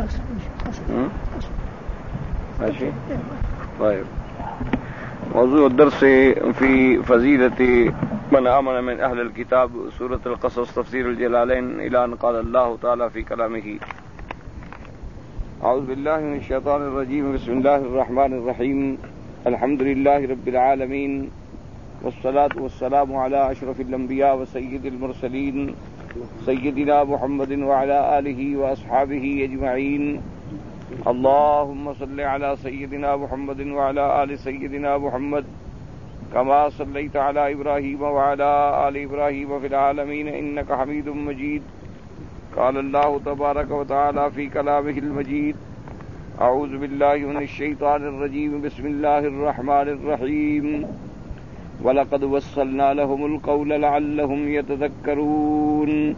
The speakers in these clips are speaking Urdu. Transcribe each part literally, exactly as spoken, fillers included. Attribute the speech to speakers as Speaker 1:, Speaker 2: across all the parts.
Speaker 1: ماشي. طيب، موضوع الدرس في فضيلة من آمن من أهل الكتاب، سورة القصص، تفسير الجلالين، إلى أن قال الله تعالى في كلامه: أعوذ بالله من الشيطان الرجيم، بسم الله الرحمن الرحيم، الحمد لله رب العالمين، والصلاة والسلام على أشرف الأنبياء وسيد المرسلين سيدنا محمد وعلى آله وأصحابه أجمعين. اللهم صل على سيدنا محمد وعلى آل سيدنا محمد كما صليت على إبراهيم وعلى آل إبراهيم في العالمين إنك حميد مجيد. قال الله تبارك وتعالى في كلامه المجيد: أعوذ بالله من الشيطان الرجيم، بسم الله الرحمن الرحيم، وَلَقَدْ وَصَّلْنَا لَهُمُ الْقَوْلَ لَعَلَّهُمْ يَتَذَكَّرُونَ.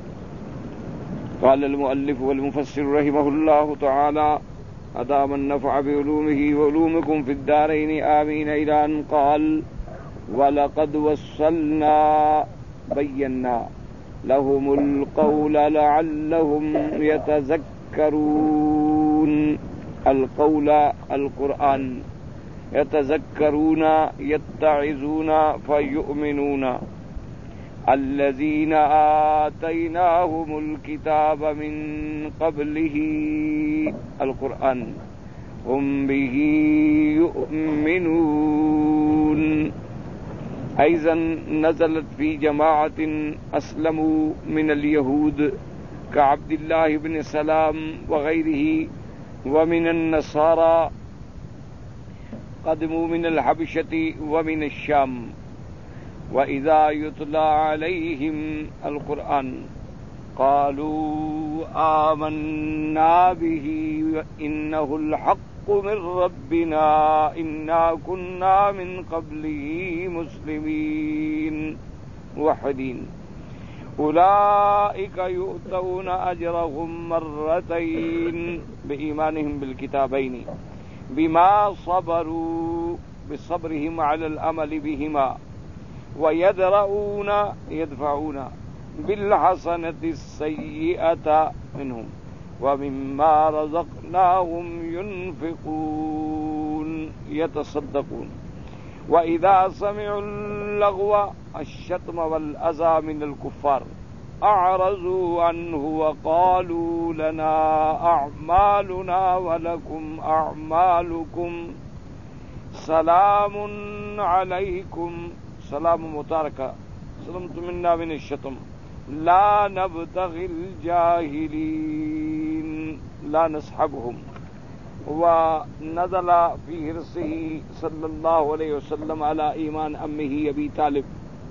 Speaker 1: قال المؤلف والمفسر رحمه الله تعالى: أدام النفع بعلومه وعلومكم في الدارين آمين، إلى أن قال: وَلَقَدْ وَصَّلْنَا بينا لهم القول لعلهم يتذكرون. القول القرآن، يتذكرون يتعظون فيؤمنون. الذين آتيناهم الكتاب من قبله، القرآن، هم به يؤمنون. أيضا نزلت في جماعة أسلموا من اليهود كعبد الله بن سلام وغيره، ومن النصارى قدموا من الحبشة ومن الشام. وإذا يتلى عليهم القرآن قالوا آمنا به إنه الحق من ربنا إنا كنا من قبله مسلمين موحدين. أولئك يؤتون أجرهم مرتين بإيمانهم بالكتابين بما صبروا، بصبرهم على العمل بهما، ويدرؤون يدفعون بالحسنة السيئة منهم ومما رزقناهم ينفقون يتصدقون. وإذا سمعوا اللغو الشتم والأذى من الكفار أعرضوا عنه وقالوا لنا أعمالنا ولكم أعمالكم سلام عليكم، سلام متاركة، سلمت منا من الشتم، لا نبتغي الجاهلين، لا نصحبهم. ونزل في حرصه صلى الله عليه وسلم على إيمان أمه أبي طالب: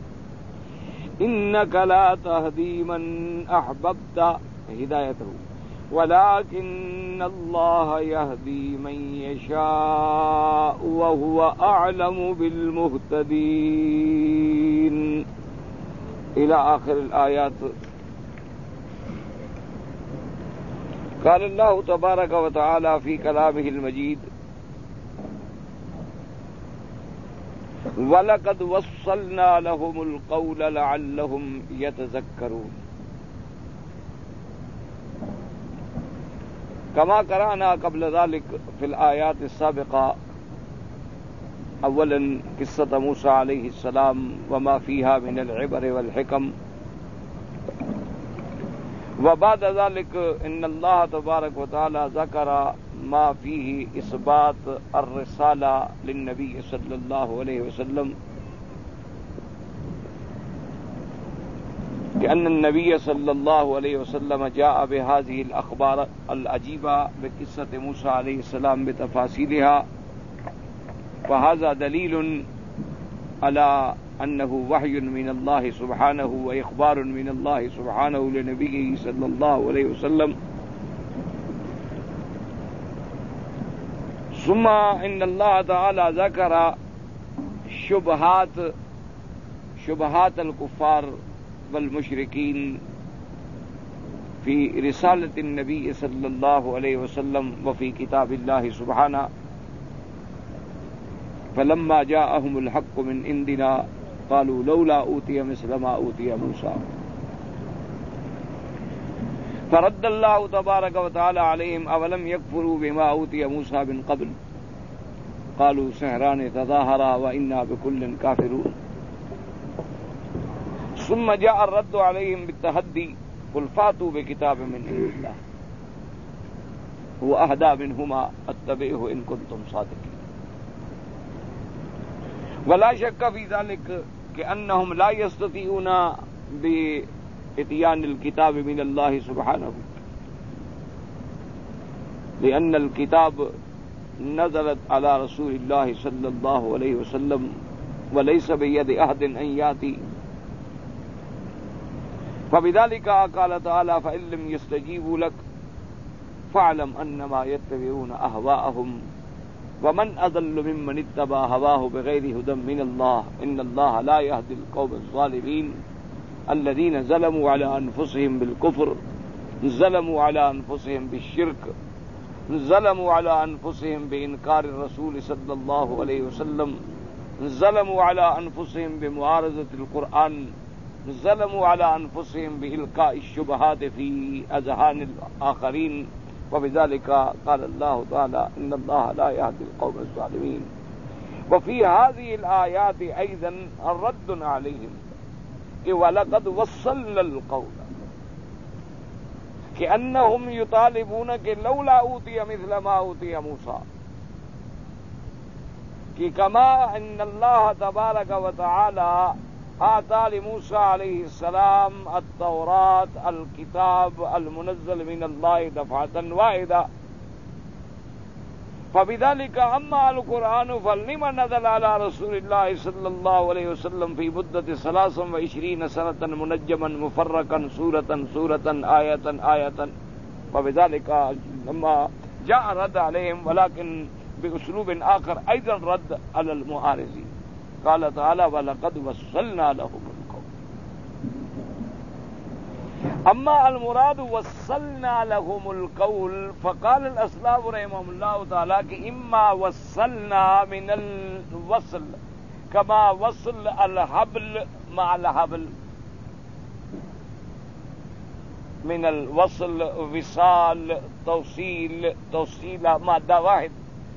Speaker 1: إنك لا تهدي من أحببت هدايته ولكن الله يهدي من يشاء وهو أعلم بالمهتدين، إلى آخر الآيات. قال الله تبارك وتعالى في كلامه المجيد: وَلَقَدْ وَصَّلْنَا لَهُمُ الْقَوْلَ لَعَلَّهُمْ يَتَذَكَّرُونَ. كما قرأنا قبل ذلك في الآيات السابقة، اولا قصة موسى عليه السلام وما فيها من العبر والحكم، وبعد ذلك ان الله تبارك وتعالى ذكر ما فيه اثبات الرسالة للنبي صلى الله عليه وسلم، لأن النبي صلى الله عليه وسلم جاء بهذه الأخبار العجيبة بقصة موسى عليه السلام بتفاصيلها، فهذا دليل على أنه وحي من الله سبحانه وإخبار من الله سبحانه لنبيه صلى الله عليه وسلم. ثم إن الله تعالى ذكر شبهات شبهات الكفار والمشركين في رسالة النبي صلى الله عليه وسلم وفي كتاب الله سبحانه. فلما جاءهم الحق من عندنا قالوا لولا أوتي مثل ما أوتي موسى. فرد اللہ تبارک و تعالی علیہم اولم یکفروا بما اوتی موسیٰ من قبل قالوا سحران تظاہرا وانا بکل کافرون ثم جاء الرد علیہم بالتحدی قل فاتوا بکتاب من عند اللہ هو اہدی منہما اتبعہ ان کنتم صادقین ولا شک فی ذلک کہ انہم لا یستطیعون باتیان الکتاب من اللہ سبحانہ لأن الکتاب نزلت على رسول اللہ صلی اللہ علیہ وسلم وليس بید احد ان یاتی فبذلك قال تعالى فإن لم يستجيبوا لك فاعلم انما يتبعون اهواءهم ومن اضل ممن اتبع هواه بغير هدى من الله ان الله لا يهدي القوم الظالمين الذين ظلموا على انفسهم بالكفر ظلموا على انفسهم بالشرك ظلموا على انفسهم بانكار الرسول صلى الله عليه وسلم ظلموا على انفسهم بمعارضة القرآن ظلموا على انفسهم بإلقاء الشبهات في اذهان الاخرين وبذلك قال الله تعالى ان الله لا يهدي القوم الظالمين وفي هذه الآيات ايضا الرد عليهم ولقد وصلنا القول كأنهم يطالبون لولا أوتي مثل ما أوتي موسى كما ان الله تبارك وتعالى آتى لموسى عليه السلام التوراة الكتاب المنزل من الله دفعة واحدة فبذلك أما القرآن فلما نزل على رسول الله صلى الله عليه وسلم في مدة ثلاث وعشرين سنة منجما مفرقا سورة سورة آية آية فبذلك لما جاء رد عليهم ولكن بأسلوب آخر أيضا رد على المعارضين قال تعالى ولقد وصلنا لهم القول اما المراد وصلنا لهم القول فقال الاسلاف رحمهم الله تعالى کہ اما وصلنا من الوصل كما وصل الحبل مع الحبل من الوصل وصال توصيل توصيل مادہ واحد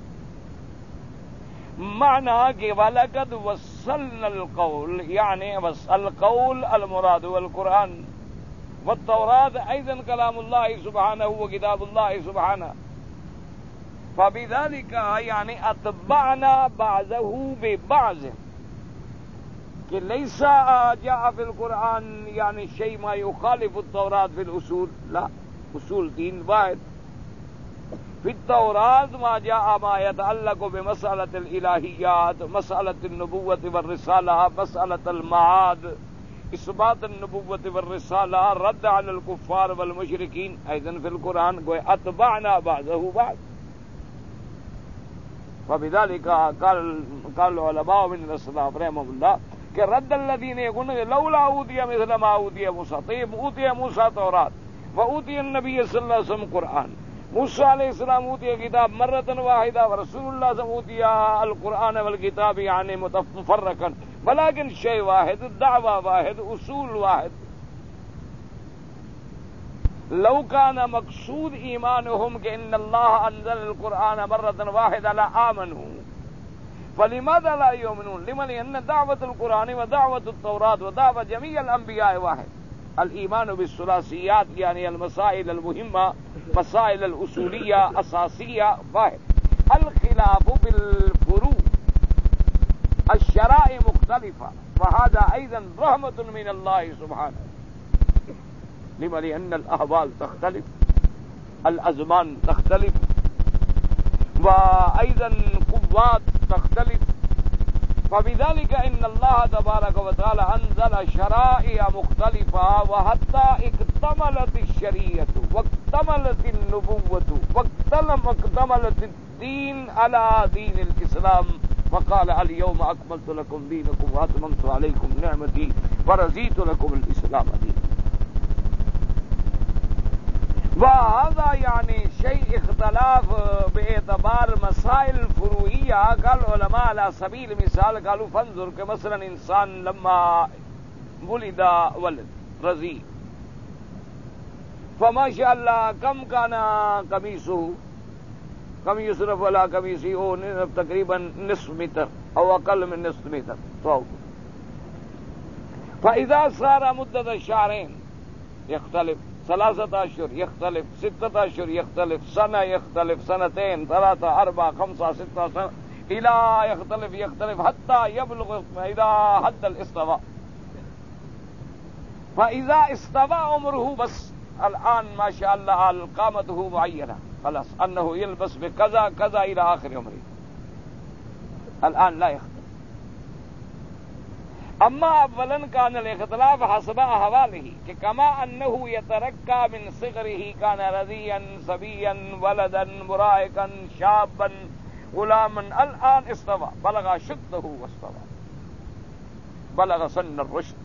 Speaker 1: معنى کہ وَلَقَدْ وَصَّلْنَا الْقَوْلِ يعني القول المراد والقرآن والتوراة أيضا كلام الله سبحانه وكتاب الله سبحانه فبذلك يعني أتبعنا بعضه ببعض کہ ليس جاء في القرآن يعني شيء ما يخالف التوراة في الأصول لا أصول دين واحد في التوراة ما جاء ما يتعلق بمسألة الإلهيات مسألة النبوة والرسالة مسألة المعاد إثبات النبوة والرسالة رد على الكفار والمشركين أيضا في القرآن أتبعنا بعضه بعض فبذلك قال قال العلماء من السلف رحمهم الله کہ رد الذين يقولون لولا أوتي مثل ما أوتي موسى طيب أوتي موسى توراة وأوتي النبي صلى الله عليه وسلم قرآن موسیٰ علیہ السلام اوتي کتاب مرة واحدة ورسول الله صلى الله عليه وسلم اوتي القرآن والكتاب يعني مفرقا ولكن شيء واحد دعوة واحد اصول واحد لو كان مقصود ایمانهم کہ ان الله انزل القرآن مرة واحدة لآمنوا فلماذا لا يؤمنون لما لأن دعوة القرآن ودعوة التوراة ودعوة جميع الأنبياء واحد الإيمان بالثلاثيات يعني المسائل المهمة مسائل الأصولية أساسية واحد الخلاف بالفروع الشرائع مختلفة وهذا أيضا رحمة من الله سبحانه لما لأن الأحوال تختلف الأزمان تختلف وأيضا قوات تختلف فبذلك إن الله تبارك وتعالى أنزل شرائع مختلفة وحتى اكتملت الشريعة واكتملت النبوة واكتملت الدين على دين الإسلام وقال اليوم أكملت لكم دينكم وأتممت عليكم نعمتي ورضيت لكم الإسلام دينا وهذا يعني شيء اختلاف باعتبار مسائل فروعية. قال علماء على سبيل المثال قالوا فانظر كمثلا إنسان لما ولد ولد رضيع فماشاء اللہ کم کانا قمیصہ کم یصرف علی قمیصہ او تقریباً نصف میٹر او اقل من نصف میٹر تو فاذا صار مدت الشهرين يختلف ثلاثة أشهر يختلف ستة أشهر يختلف سنة يختلف سنتين ثلاثة أربعة خمسة ستة سنة إلى يختلف يختلف حتى يبلغ إلى حد الاستواء. فإذا استوى عمره بس الآن ما شاء الله قامته معينة خلاص أنه يلبس بكذا كذا إلى آخر عمره. الآن لا يختلف. اما اولا كان الاختلاف حسب احواله كما انه يتركى من صغره كان رضيا صبيا ولدا مراهقا شابا غلاما الان استوى بلغ شده واستوى بلغ سن الرشد.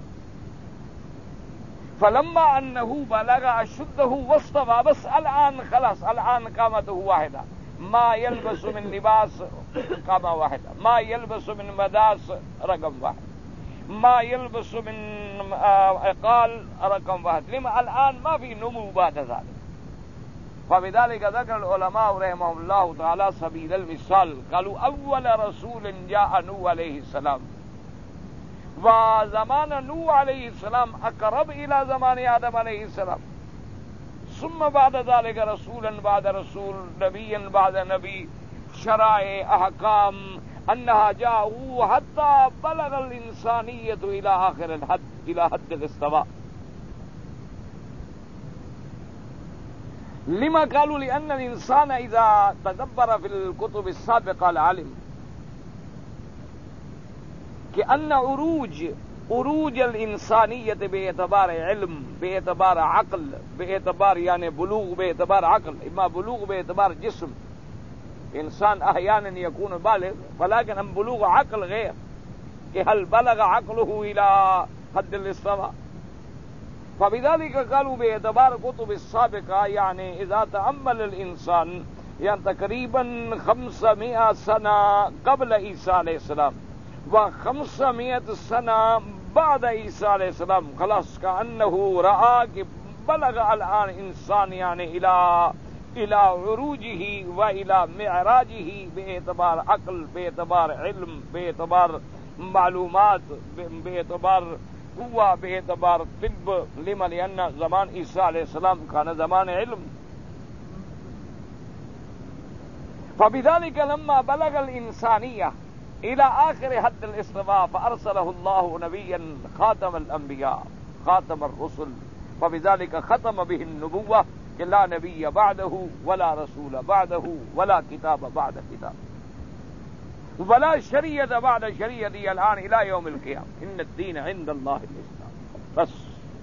Speaker 1: فلما انه بلغ شده واستوى بس الان خلاص الان قامته واحده ما يلبس من لباس قامه واحده ما يلبس من مداس رقم واحد ما يلبس من عقال رقم واحد. لما الآن ما في نمو بعد ذلك. فبذلك ذكر العلماء رحمهم الله تعالى سبيل المثال قالوا أول رسول جاء نوح عليه السلام وزمان نوح عليه السلام أقرب إلى زمان آدم عليه السلام ثم بعد ذلك رسولا بعد رسول نبيا بعد نبي شرائع أحكام أنها جاءوا حتى بلغ الإنسانية إلى آخر الحد إلى حد الاستواء. لما قالوا لأن الإنسان إذا تدبر في الكتب السابقة العلم كأن عروج عروج الإنسانية باعتبار علم باعتبار عقل باعتبار يعني بلوغ باعتبار عقل إما بلوغ باعتبار جسم انسان احيانا يكون بالغ ولكن هم بلوغ عقل غير کہ هل بلغ عقله الى حد الاستواء. فبذلك قالوا باعتبار كتب السابقة يعني اذا تأمل الانسان يعني تقريبا خمسمائة سنة قبل عيسى عليه السلام وخمسمائة سنة بعد عيسى عليه السلام خلاص كأنه رأى کہ بلغ الآن انسان يعني الى الى عروجه والى معراجه باعتبار عقل باعتبار علم باعتبار معلومات باعتبار قوة باعتبار طب. لما لأن زمان عيسى عليه السلام كان زمان علم. فبذلك لما بلغ الإنسانية إلى آخر حد الاستواء فأرسله الله نبيا خاتم الأنبياء خاتم الرسل. فبذلك ختم به النبوة کہ لا نبی بعدہ ولا رسول بعدہ ولا کتاب بعد کتاب ولا شریعت بعد شریعتی الان الى یوم القیامة ان الدین عند اللہ الاسلام بس.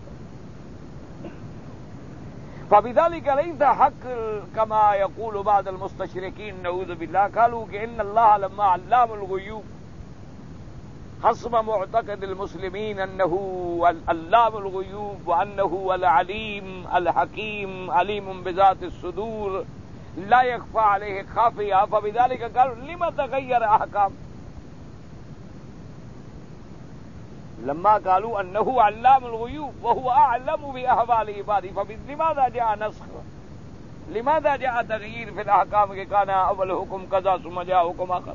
Speaker 1: فبذلك ليس حق كما يقول بعض المستشرقين نعوذ بالله قالوا کہ ان اللہ لما علام الغیوب حسب معتقد المسلمين أنه علام الغيوب وأنه العليم الحكيم عليم بذات الصدور لا يخفى عليه خافية. فبذلك قالوا لما تغير أحكام لما قالوا أنه علام الغيوب وهو أعلم بأحوال عباده فلماذا جاء نسخ لماذا جاء تغيير في الأحكام کہ كان أول حكم كذا ثم جاء حكم آخر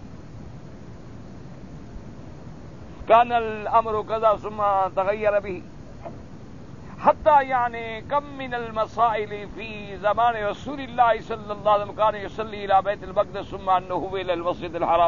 Speaker 1: كان الأمر كذا ثم تغير به. حتى يعني كم من المسائل في زمان رسول الله صلى الله عليه وسلم كان يصلي إلى بيت المقدس ثم أنه إلى المسجد الحرام.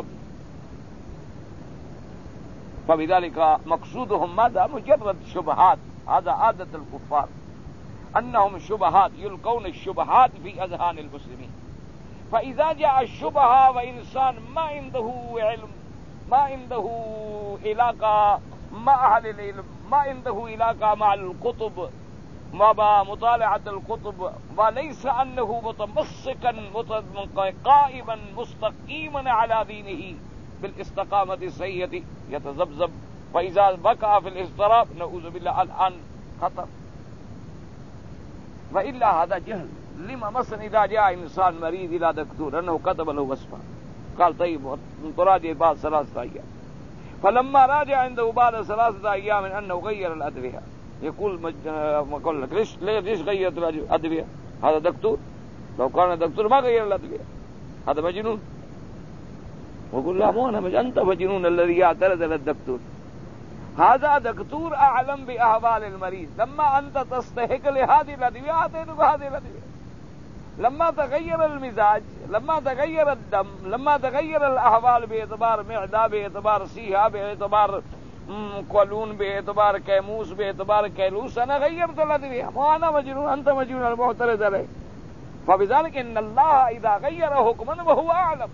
Speaker 1: فبذلك مقصودهم ماذا؟ مجرد شبهات. هذا عادة الكفار أنهم شبهات يلقون الشبهات في أذهان المسلمين. فإذا جاء الشبهة وإنسان ما عنده علم ما عنده علاقة مع أهل العلم ما عنده علاقة مع الكتب مع مطالعة الكتب وليس أنه متمسكا قائما مستقيما على دينه بالاستقامة الصحيحة يتذبذب. فإذا وقع في الاضطراب نعوذ بالله الآن خطر. وإلا هذا جهل. لما مثلا إذا جاء إنسان مريض إلى دكتور أنه كتب له وصفة قال طيب تراجع بعد ثلاثة أيام فلما راجع عنده بعد ثلاثة أيام أنه غير الأدوية يقول ليش ليش غيرت الأدوية؟ هذا دكتور، لو كان دكتور ما غير الأدوية، هذا مجنون. ويقول لا مو أنا مجنون، أنت مجنون الذي يعترض على الدكتور. هذا دكتور أعلم بأحوال المريض. لما أنت تستحق لهذه الأدوية أعطيتك هذه الأدوية. لما تغير المزاج، لما تغير الدم، لما تغير الأحوال باعتبار معدة، باعتبار سيها، باعتبار قولون، باعتبار كيموس، باعتبار كيلوس، أنا غيرت الأدوية. مو أنا مجنون، أنت مجنون المعترض عليه. فبذلك إن الله إذا غير حكما وهو أعلم،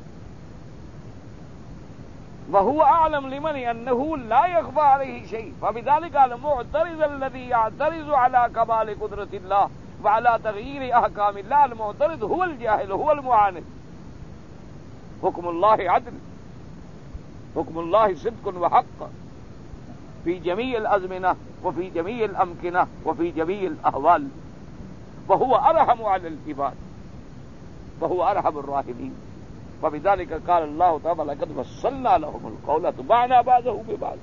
Speaker 1: وهو أعلم لمن أنه لا يخفى عليه شيء. فبذلك المعترض الذي يعترض على كمال قدرة الله وعلى تغيير أحكام الله، المعترض هو الجاهل، هو المعاند. حكم الله عدل، حكم الله صدق وحق في جميع الأزمنة وفي جميع الأمكنة وفي جميع الأحوال، وهو أرحم على العباد وهو أرحم الراحمين. فبذلك قال الله تعالى لقد وصلنا لهم القول تبعنا بعضه ببعض.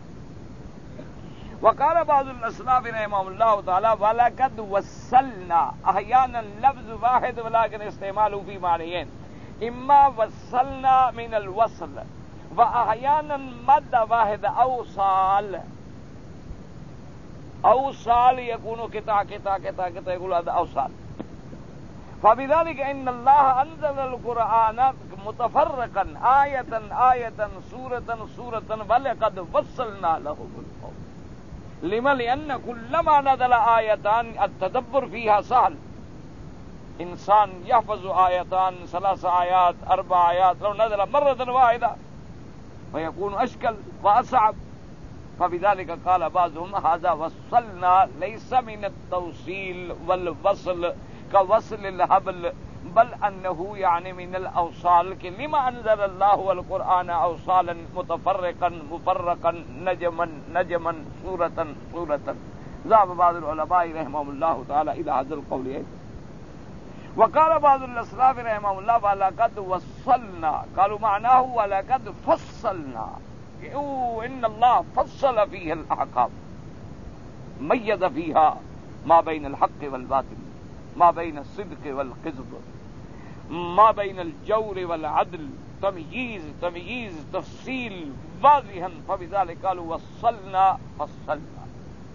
Speaker 1: وقال بعض الأسلاف رحمهم الله تعالى ولقد وصلنا، أحيانا لفظ واحد ولكن استعماله في معنيين، إما وصلنا من الوصل، وأحيانا مد واحد أوصال. أوصال يكون كتا كتا كتا كتا يقول هذا أوصال. فبذلك إن الله أنزل القرآن متفرقا آية آية سورة سورة ولقد وصلنا لهم القول. لما؟ لأن كلما نزل آيتان التدبر فيها سهل. إنسان يحفظ آيتان، ثلاث آيات، أربع آيات، لو نزل مرة واحدة فيكون أشكل وأصعب. فبذلك قال بعضهم هذا وصلنا ليس من التوصيل والوصل كوصل الحبل، بل أنه يعني من الأوصال. لما أنزل الله القرآن أوصالا متفرقا مفرقا نجما نجما سورة سورة. ذهب بعض العلماء رحمهم الله تعالى إلى هذا القول. وقال بعض الأسلاف رحمهم الله ولقد وصلنا، قالوا معناه ولقد فصلنا، إن الله فصل فيها الأحكام، ميز فيها ما بين الحق والباطل، ما بين الصدق والكذب، ما بين الجور والعدل، تمييز تمييز تفصيل واضحا. فبذلك قالوا وصلنا فصلنا.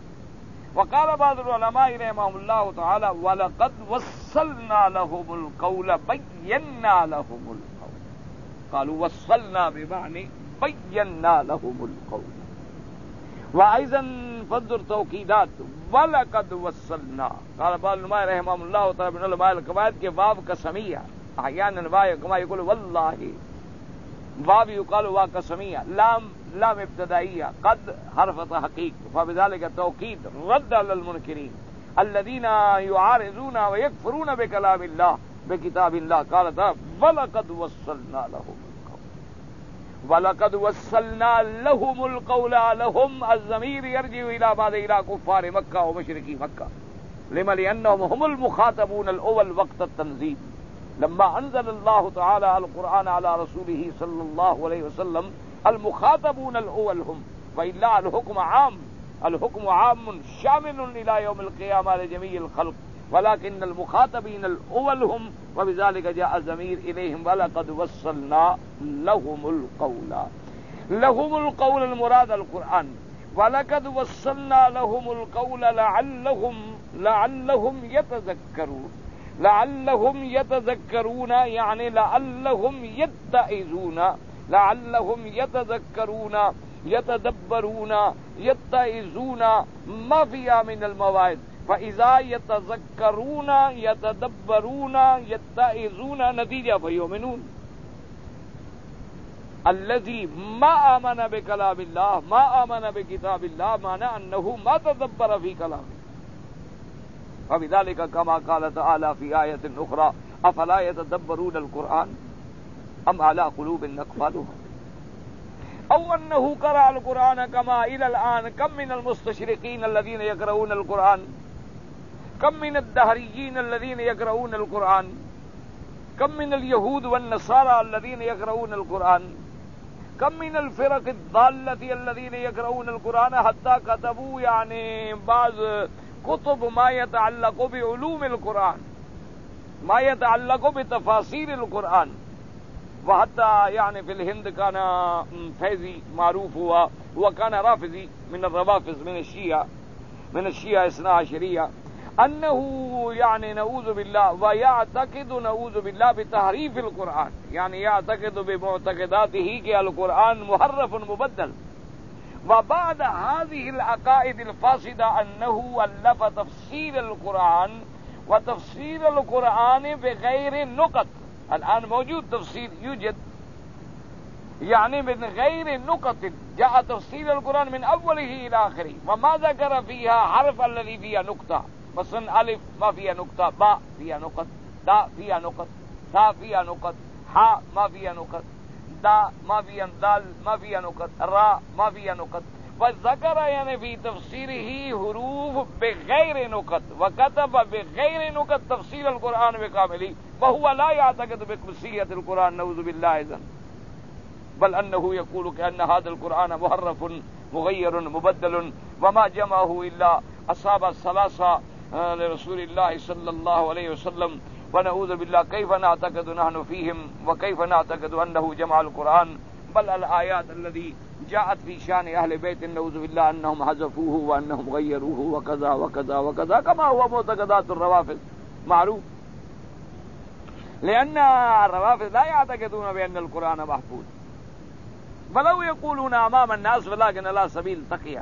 Speaker 1: وقال بعض العلماء رحمهم الله تعالى ولقد وصلنا لهم القول بينا لهم القول. قالوا وصلنا بمعنى بينا لهم القول. وأيضا فضل توكيدات ولقد وصلنا. قال بعض العلماء رحمهم الله تعالى من علماء القواعد کے واو قسمیہ، احيانا العلماء يقول والله، واو يقال واو قسمیہ، لام لام ابتدائیہ، قد حرف تحقیق. فبذلك توكيد رد على المنكرين الذين يعارضون ويكفرون بكلام الله بكتاب الله. قال تعالى ولقد وصلنا لهم القول. ولقد وصلنا لهم القول. لهم الضمير يرجع الى بعض الى كفار مكة ومشركي مكة. لما؟ لأنهم هم المخاطبون الأول وقت التنزيل. لما أنزل الله تعالى القرآن على رسوله صلى الله عليه وسلم المخاطبون الأول هم، وإلا الحكم عام، الحكم عام شامل إلى يوم القيامة لجميع الخلق، ولكن المخاطبين الأول هم. وبذلك جاء الضمير إليهم ولقد وصلنا لهم القول. لهم القول المراد القرآن. ولقد وصلنا لهم القول لعلهم لعلهم يتذكرون. لعلهم يتذكرون يعني لعلهم يتعظون، لعلهم يتذكرون يتدبرون يتعظون، ما فيها من المواعظ. فإذا يتذكرون يتدبرون يتعظون نتيجة فيؤمنون. الذي ما آمن بكلام الله، ما آمن بكتاب الله، معنى أنه ما تدبر في كلامه. فبذلك كما قال تعالى في آية أخرى أفلا يتدبرون القرآن أم على قلوب أقفالها. أو أنه قرأ القرآن كما إلى الآن كم من المستشرقين الذين يقرؤون القرآن، كم من الدهريين الذين يقرؤون القرآن، كم من اليهود والنصارى الذين يقرؤون القرآن. کم من الفرق الضالة الذين يقرؤون القرآن حتى كتبوا يعني بعض كتب ما يتعلق بعلوم القرآن، ما يتعلق بتفاسير القرآن. وحتى يعني في الهند كان فيزي معروف هو وكان رافضي من الروافض من الشيعة من الشيعة اثنا عشرية، أنه يعني نعوذ بالله ويعتقد نعوذ بالله بتحريف القرآن، يعني يعتقد بمعتقداته کہ القرآن محرف مبدل. وبعد هذه العقائد الفاسدة أنه ألف تفسير القرآن وتفسير القرآن بغير نقط. الآن موجود تفسير يوجد يعني من غير نقط، جاء تفسير القرآن من أوله إلى آخره، وما ذكر فيها حرف الذي فيها نقطة، مثلا ألف ما فيها نقطة، باء فيها نقط، داء فيها نقط، ثاء فيها نقط، حاء ما فيها نقط، داء ما فيها، دال ما فيها نقط، راء ما فيها نقط. وذكر يعني في تفسيره حروف بغير نقط، وكتب بغير نقط تفسير القرآن بكامله، وهو لا يعتقد بقدسية القرآن نعوذ بالله إذن، بل أنه يقول كأن هذا القرآن محرف مغير مبدل، وما جمعه إلا أصحاب الثلاثة لرسول الله صلى الله عليه وسلم. ونعوذ بالله كيف نعتقد نحن فيهم وكيف نعتقد أنه جمع القرآن. بل الآيات التي جاءت في شان أهل بيت نعوذ بالله أنهم حذفوه وأنهم غيروه وكذا وكذا وكذا، كما هو معتقدات الروافض معروف. لأن الروافض لا يعتقدون بأن القرآن محفوظ، ولو يقولون أمام الناس ولكن لا سبيل تقيا.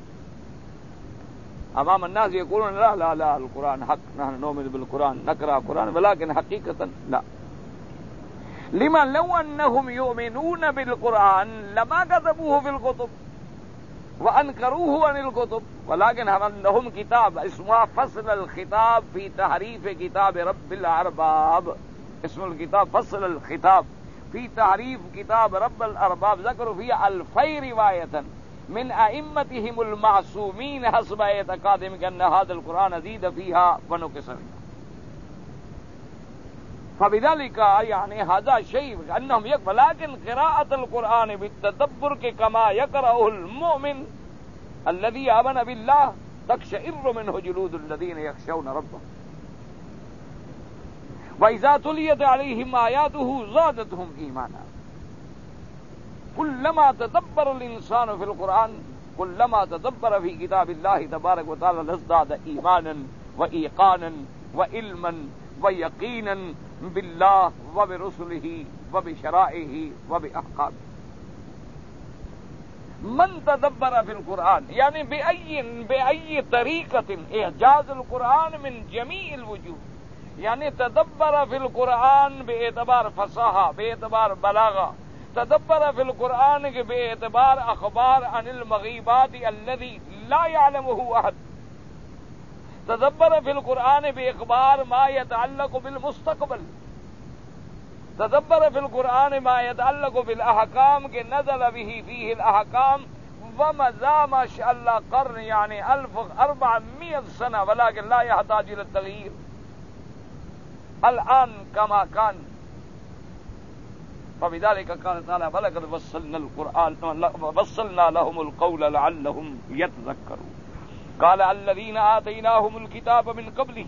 Speaker 1: أمام الناس يقولون لا لا لا القرآن حق، نحن نؤمن بالقرآن نقرأ القرآن، ولكن حقيقة لا. لما لو أنهم يؤمنون بالقرآن لما كتبوه في الكتب وأنكروه عن الكتب، ولكن لهم كتاب اسمه فصل الخطاب في تحريف كتاب رب الأرباب. اسم الكتاب فصل الخطاب في تعريف كتاب رب الأرباب. ذكروا فيها ألفي رواية من أئمتهم المعصومين حسب اعتقادهم أن هذا القرآن زيد فيها ونقص فيها. فبذلك يعني هذا شيء أنهم يقبل، لكن قراءة القرآن بالتدبر كما يقرأه المؤمن الذي آمن بالله تقشعر منه جلود الذين يخشون ربهم، وإذا تليت عليهم آياته زادتهم إيمانا. كلما تدبر الإنسان في القرآن كلما تدبر في كتاب الله تبارك وتعالى ازداد إيمانا وإيقانا وعلما ويقينا بالله وبرسله وبشرائعه وبأحكامه. من تدبر في القرآن يعني بأي بأي طريقة إعجاز القرآن من جميع الوجوه، يعني تدبر في القرآن باعتبار فصاحة، باعتبار بلاغة، تدبر في القرآن باعتبار أخبار عن المغيبات الذي لا يعلمه أحد، تدبر في القرآن بإخبار ما يتعلق بالمستقبل، تدبر في القرآن ما يتعلق بالأحكام کہ نزل به فيه الأحكام ومضى ما شاء الله قرن يعني ألف أربعمائة سنة ولكن لا يحتاج إلى التغيير الآن كما كان. فبذلك قال تعالى ولقد وصلنا القرآن وصلنا لهم القول لعلهم يتذكرون. قال الذين آتيناهم الكتاب من قبله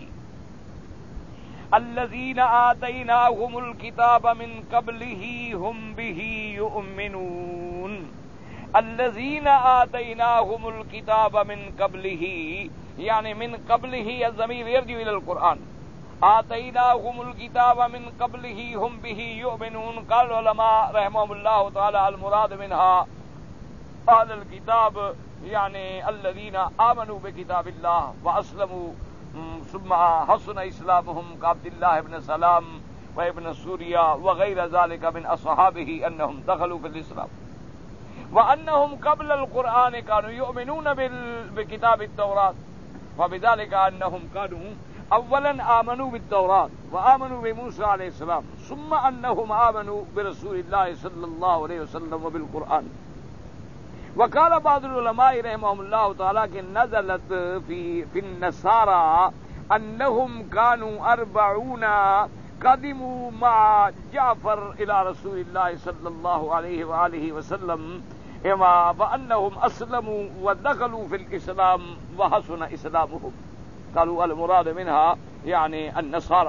Speaker 1: الذين آتيناهم الكتاب من قبله هم به يؤمنون. الذين آتيناهم الكتاب من قبله يعني من قبله الضمير يرجع إلى القرآن. آتيناهم الكتاب من قبله هم به يؤمنون. قال العلماء رحمهم الله تعالى المراد منها أهل الكتاب يعني الذين آمنوا بكتاب الله وأسلموا ثم حسن إسلامهم كعبد الله بن سلام وابن سوريا وغير ذلك من أصحابه أنهم دخلوا في الإسلام، وأنهم قبل القرآن كانوا يؤمنون بكتاب التوراة، وبذلك أنهم كانوا أولا آمنوا بالتوراة وآمنوا بموسى عليه السلام ثم أنهم آمنوا برسول الله صلى الله عليه وسلم وبالقرآن. وقال بعض العلماء رحمهم الله تعالى کہ نزلت في في النصارى أنهم كانوا أربعون قدموا مع جعفر إلى رسول الله صلى الله عليه وآله وسلم وأنهم أسلموا ودخلوا في الإسلام وحسن إسلامهم. قالوا المراد منها يعني النصارى.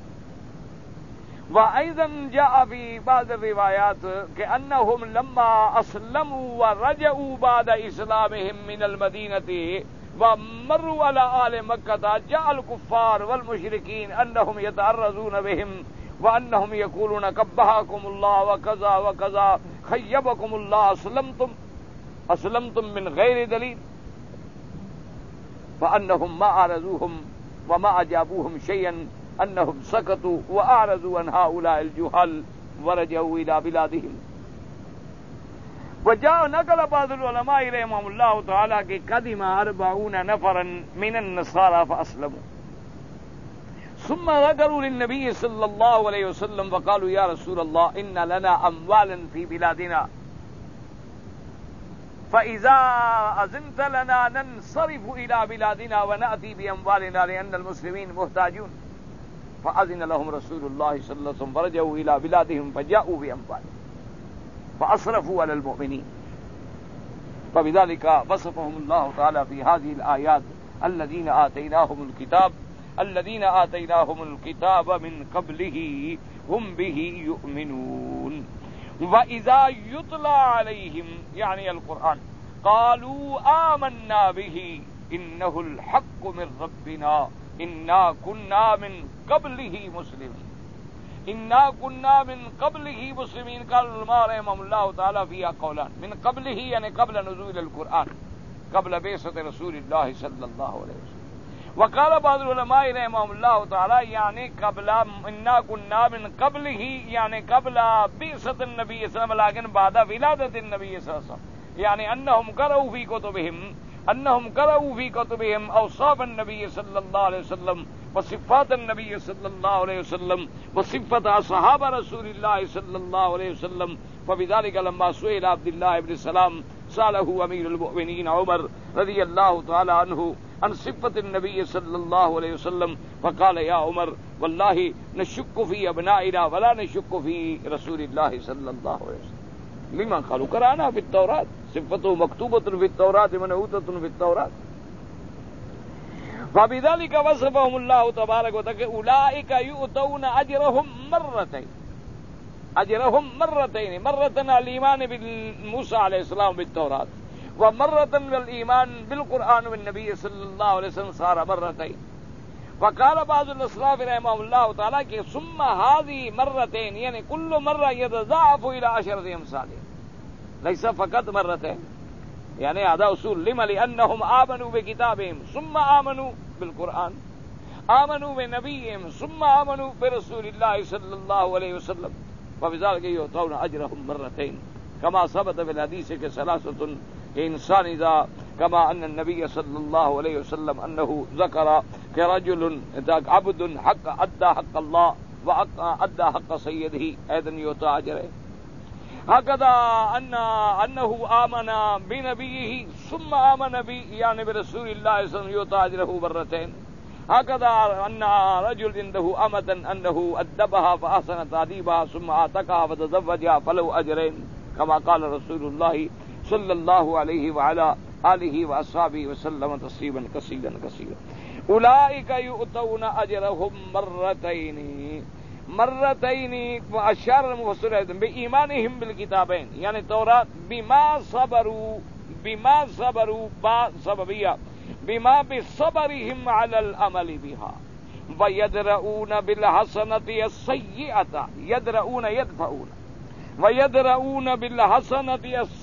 Speaker 1: وأيضا جاء في بعض الروايات كأنهم لما أسلموا ورجعوا بعد إسلامهم من المدينة ومروا على آل مكة جاء الكفار والمشركين أنهم يتعرضون بهم وأنهم يقولون قبحكم الله وكذا وكذا خيبكم الله أسلمتم أسلمتم من غير دليل، فأنهم ما أعرضوهم وما أجابوهم شيئا، أنهم سكتوا وأعرضوا عن هؤلاء الجهال ورجعوا إلى بلادهم. وجاء نقل بعض العلماء رحمهم الله تعالى کہ قدم أربعون نفرا من النصارى فأسلموا ثم ذكروا للنبي صلى الله عليه وسلم وقالوا يا رسول الله إن لنا أموالا في بلادنا فإذا أذنت لنا ننصرف إلى بلادنا ونأتي بأموالنا لأن المسلمين محتاجون. فأذن لهم رسول الله صلى الله عليه وسلم فرجعوا إلى بلادهم فجاءوا بأموالهم فأصرفوا على المؤمنين. فبذلك وصفهم الله تعالى في هذه الآيات الذين آتيناهم الكتاب الذين آتيناهم الكتاب من قبله هم به يؤمنون. وإذا يتلى عليهم يعني القرآن قالوا آمنا به إنه الحق من ربنا إنا كنا من قبله مسلمين إنا كنا من قبله مسلمين. قال العلماء رحمهم الله تعالى فيها قولان، من قبله يعني قبل نزول القرآن، قبل بعثة رسول الله صلى الله عليه وسلم. وقال بعض العلماء رحمهم الله تعالى يعني قبل إنا كنا من قبله يعني قبل بعثة النبي صلى الله عليه وسلم لكن بعد ولادة النبي صلى الله عليه وسلم، يعني أنهم قرأوا في كتبهم أنهم قرأوا في كتبهم أوصاف النبي صلى الله عليه وسلم وصفات النبي صلى الله عليه وسلم وصفة أصحاب رسول الله صلى الله عليه وسلم. فبذلك لما سئل عبد الله بن سلام سأله أمير المؤمنين عمر رضي الله تعالى عنه عن صفة النبي صلى الله عليه وسلم فقال يا عمر والله نشك في أبنائنا ولا نشك في رسول الله صلى الله عليه وسلم. لمن قالوا قرأنا في التوراة صفته مكتوبة في التوراة منعوتة في التوراة. فبذلك وصفهم الله تبارك وتعالى أولئك يؤتون أجرهم مرتين أجرهم مرتين مرة الإيمان بالموسى عليه السلام بالتوراة ومرة بالإيمان بالقرآن والنبي صلى الله عليه وسلم صار مرتين. وقال بعض الأسلاف رحمه الله تعالى کہ ثم هذه مرتين يعني كل مرة يتضاعف إلى عشرة أمثال ليس فقط مرتين، يعني هذا أصول لما لأنهم آمنوا بكتابهم ثم آمنوا بالقرآن آمنوا بنبيهم ثم آمنوا برسول الله صلى الله عليه وسلم. وبذلك يعطون أجرهم مرتين كما ثبت في الحديث كثلاثة إنسان إذا كما أن النبي صلى الله عليه وسلم أنه ذكر كرجل عبد حق أدى حق الله وأدى حق سيده أيضا يعطى أجره. هكذا أن أنه آمن بنبيه ثم آمن به يعني برسول الله صلى الله عليه وسلم يعطى أجره مرتين. هكذا أن رجل عنده أمة أنه أدبها فأحسن تأديبها ثم أعتقها فتزوجها فله أجرين كما قال رسول الله صلى الله عليه وعلى آله وأصحابه وسلم تسليما كثيرا كثيرا. أولئك يؤتون أجرهم مرتين مرتين. وأشار المفسر بإيمانهم بالكتابين يعني توراة بما صبروا بما صبروا با سببية بما بصبرهم على العمل بها ويدرؤون بالحسنة السيئة يدرؤون يدفعون ويدرؤون بالحسنة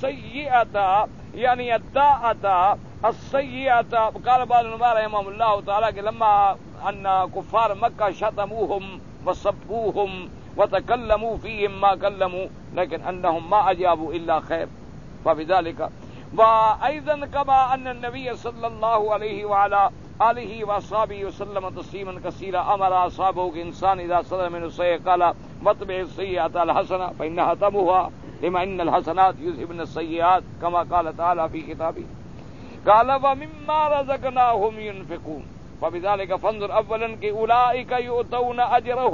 Speaker 1: السيئة يعني الداءة السيئة. قال بعض العلماء رحمهم الله تعالى کہ لما أن كفار مكة شتموهم وسبوهم وتكلموا فيهم ما كلموا لكن أنهم ما أجابوا إلا خير. فبذلك وأيضا كما أن النبي صلى الله عليه وعلى آله وصحبه وسلم تسليما كثيرا أمر أصحابه كإنسان إذا صدر من السيئة قال واتبع السيئة الحسنة فإنها تمحها لما إن الحسنات يذهبن السيئات كما قال تعالى في كتابه. قال ومما رزقناهم ينفقون. فبذلك فانظر أولا کہ أولئك يؤتون أجرهم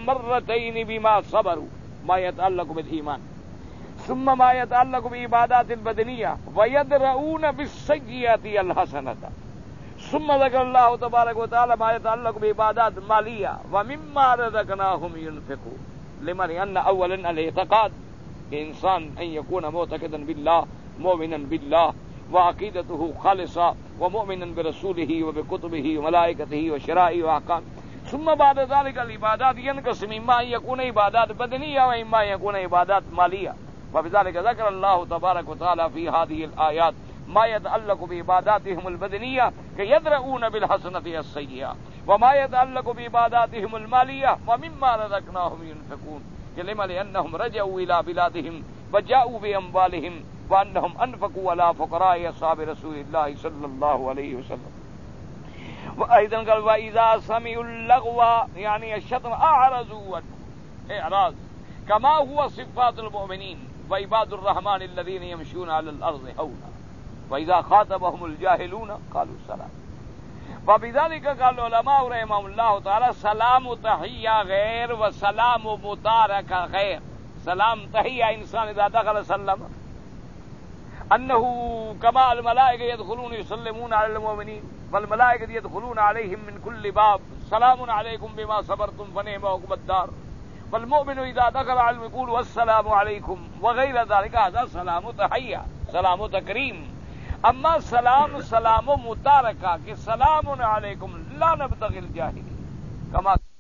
Speaker 2: مرتين بما صبروا ما يتعلق بالإيمان ثم ما يتعلق بعبادات البدنية ويدرؤون بالسيئة الحسنة ثم ذكر الله تبارك وتعالى ما يتعلق بعبادات مالية ومما رزقناهم ينفقون لمن أن أولا الاعتقاد إنسان أن يكون معتقدا بالله مؤمنا بالله وعقيدته خالصة ومؤمنا برسوله وبكتبه وملائكته وشرائعه وأحكامه ثم بعد ذلك العبادات ينقسم إما أن يكون عبادات بدنية وإما أن يكون عبادات مالية وبذلك ذكر الله تبارك وتعالى في هذه الآيات ما يتعلق بعباداتهم البدنية كيدرؤون بالحسنة السيئة وما يتعلق بعباداتهم المالية ومما رزقناهم ينفقون كلمة لأنهم رجعوا إلى بلادهم وجاءوا بأموالهم وأنهم أنفقوا على فقراء أصحاب رسول الله صلى الله عليه وسلم. وأيضا قال وإذا سمعوا اللغو يعني الشتم أعرضوا عنه إعراض كما هو صفات المؤمنين وعباد الرحمن الذين يمشون على الأرض هونا وإذا خاطبهم الجاهلون قالوا سلام. وبذلك قال العلماء رحمهم الله تعالى سلام تحية غير وسلام مباركة غير. سلام تحية إنسان إذا دخل سلم أنه كما الملائكة يدخلون يسلمون على المؤمنين والملائكة يدخلون عليهم من كل باب سلام عليكم بما صبرتم فنعم عقبى الدار. والمؤمن إذا دخل على يقول والسلام عليكم وغير ذلك هذا سلام تحية سلام تكريم. اما سلام سلام متارکہ کہ سلام علیکم لا نبتغی الجاہلین کما